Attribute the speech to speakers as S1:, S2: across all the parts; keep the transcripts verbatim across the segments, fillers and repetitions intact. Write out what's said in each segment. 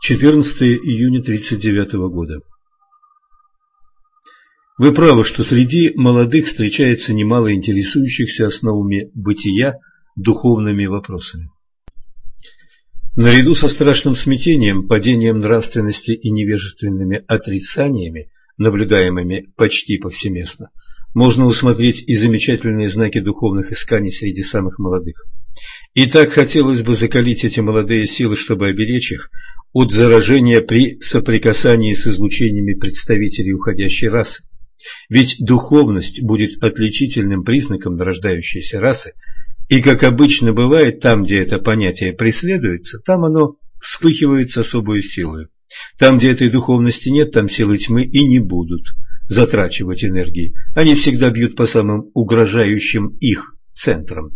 S1: четырнадцатое июня тридцать девятого года. Вы правы, что среди молодых встречается немало интересующихся основами бытия духовными вопросами. Наряду со страшным смятением, падением нравственности и невежественными отрицаниями, наблюдаемыми почти повсеместно, можно усмотреть и замечательные знаки духовных исканий среди самых молодых. И так хотелось бы закалить эти молодые силы, чтобы оберечь их от заражения при соприкасании с излучениями представителей уходящей расы. Ведь духовность будет отличительным признаком нарождающейся расы, и, как обычно бывает, там, где это понятие преследуется, там оно вспыхивает с особой силой. Там, где этой духовности нет, там силы тьмы и не будут затрачивать энергии. Они всегда бьют по самым угрожающим их центрам.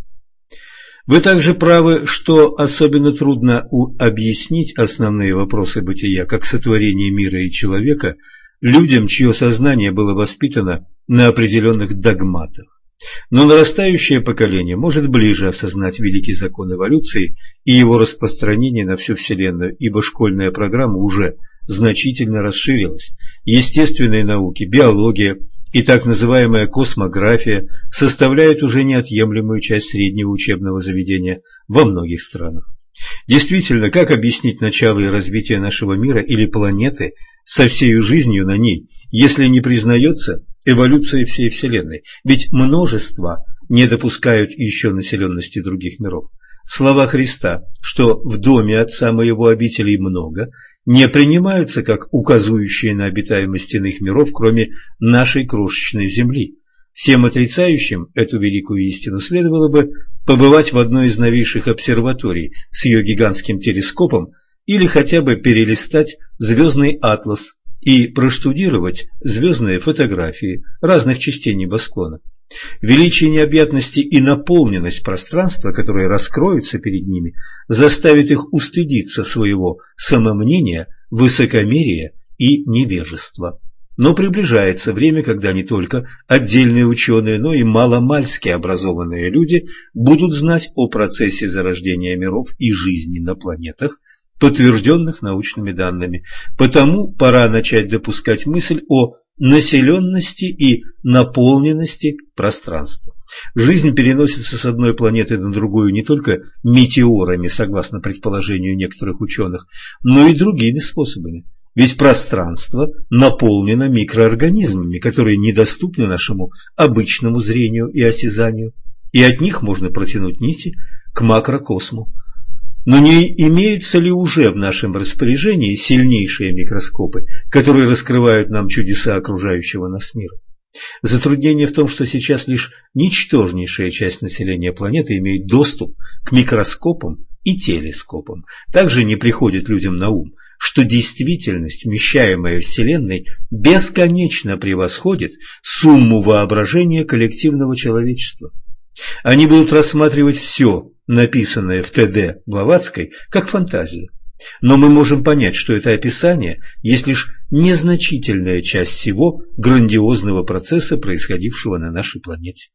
S1: Вы также правы, что особенно трудно объяснить основные вопросы бытия, как сотворение мира и человека, людям, чье сознание было воспитано на определенных догматах. Но нарастающее поколение может ближе осознать великий закон эволюции и его распространение на всю Вселенную, ибо школьная программа уже значительно расширилась. Естественные науки, биология и так называемая космография составляют уже неотъемлемую часть среднего учебного заведения во многих странах. Действительно, как объяснить начало и развитие нашего мира или планеты со всей жизнью на ней, если не признается эволюция всей Вселенной? Ведь множество не допускают еще населенности других миров. Слова Христа, что в доме Отца Моего обителей много, не принимаются как указывающие на обитаемость иных миров, кроме нашей крошечной Земли. Всем отрицающим эту великую истину следовало бы побывать в одной из новейших обсерваторий с ее гигантским телескопом или хотя бы перелистать звездный атлас и проштудировать звездные фотографии разных частей небосклона. Величие необъятности и наполненность пространства, которые раскроются перед ними, заставит их устыдиться своего самомнения, высокомерия и невежества. Но приближается время, когда не только отдельные ученые, но и маломальски образованные люди будут знать о процессе зарождения миров и жизни на планетах, подтвержденных научными данными. Потому пора начать допускать мысль о населенности и наполненности пространства. Жизнь переносится с одной планеты на другую не только метеорами, согласно предположению некоторых ученых, но и другими способами. Ведь пространство наполнено микроорганизмами, которые недоступны нашему обычному зрению и осязанию, и от них можно протянуть нити к макрокосму. Но не имеются ли уже в нашем распоряжении сильнейшие микроскопы, которые раскрывают нам чудеса окружающего нас мира? Затруднение в том, что сейчас лишь ничтожнейшая часть населения планеты имеет доступ к микроскопам и телескопам. Также не приходит людям на ум, что действительность, вмещаемая Вселенной, бесконечно превосходит сумму воображения коллективного человечества. Они будут рассматривать все, написанное в Т Д Блаватской, как фантазию. Но мы можем понять, что это описание есть лишь незначительная часть всего грандиозного процесса, происходившего на нашей планете.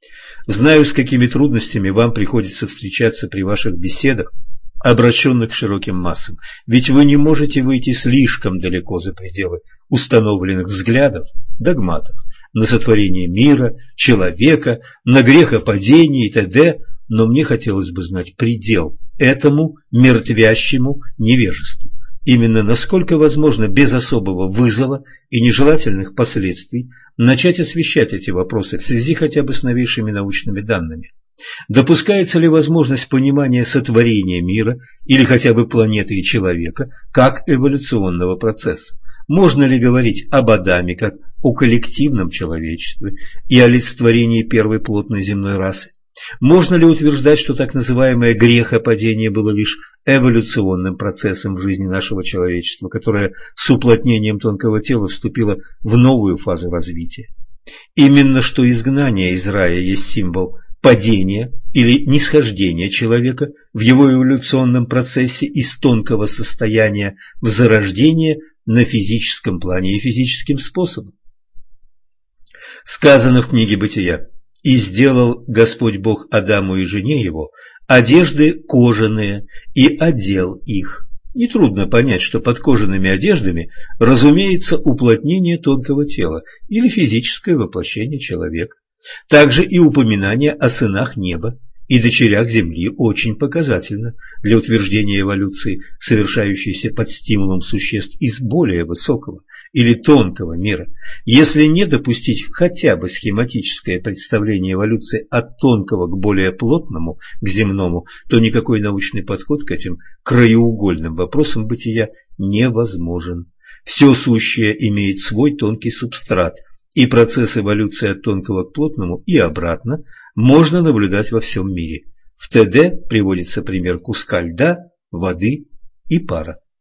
S1: Знаю, с какими трудностями вам приходится встречаться при ваших беседах, обращенных к широким массам, ведь вы не можете выйти слишком далеко за пределы установленных взглядов, догматов, на сотворение мира, человека, на грехопадение и т.д., но мне хотелось бы знать предел этому мертвящему невежеству. Именно насколько возможно без особого вызова и нежелательных последствий начать освещать эти вопросы в связи хотя бы с новейшими научными данными. Допускается ли возможность понимания сотворения мира или хотя бы планеты и человека как эволюционного процесса? Можно ли говорить об Адаме как о коллективном человечестве и олицетворении первой плотной земной расы? Можно ли утверждать, что так называемое грехопадение было лишь эволюционным процессом в жизни нашего человечества, которое с уплотнением тонкого тела вступило в новую фазу развития? Именно что изгнание из рая есть символ падения или нисхождения человека в его эволюционном процессе из тонкого состояния в зарождение на физическом плане и физическим способом. Сказано в книге Бытия: «И сделал Господь Бог Адаму и жене его одежды кожаные, и одел их». Нетрудно понять, что под кожаными одеждами разумеется уплотнение тонкого тела или физическое воплощение человека. Также и упоминание о сынах неба и дочерях земли очень показательно для утверждения эволюции, совершающейся под стимулом существ из более высокого или тонкого мира. Если не допустить хотя бы схематическое представление эволюции от тонкого к более плотному, к земному, то никакой научный подход к этим краеугольным вопросам бытия невозможен. Все сущее имеет свой тонкий субстрат, и процесс эволюции от тонкого к плотному и обратно можно наблюдать во всем мире. В ТД приводится пример куска льда, воды и пара.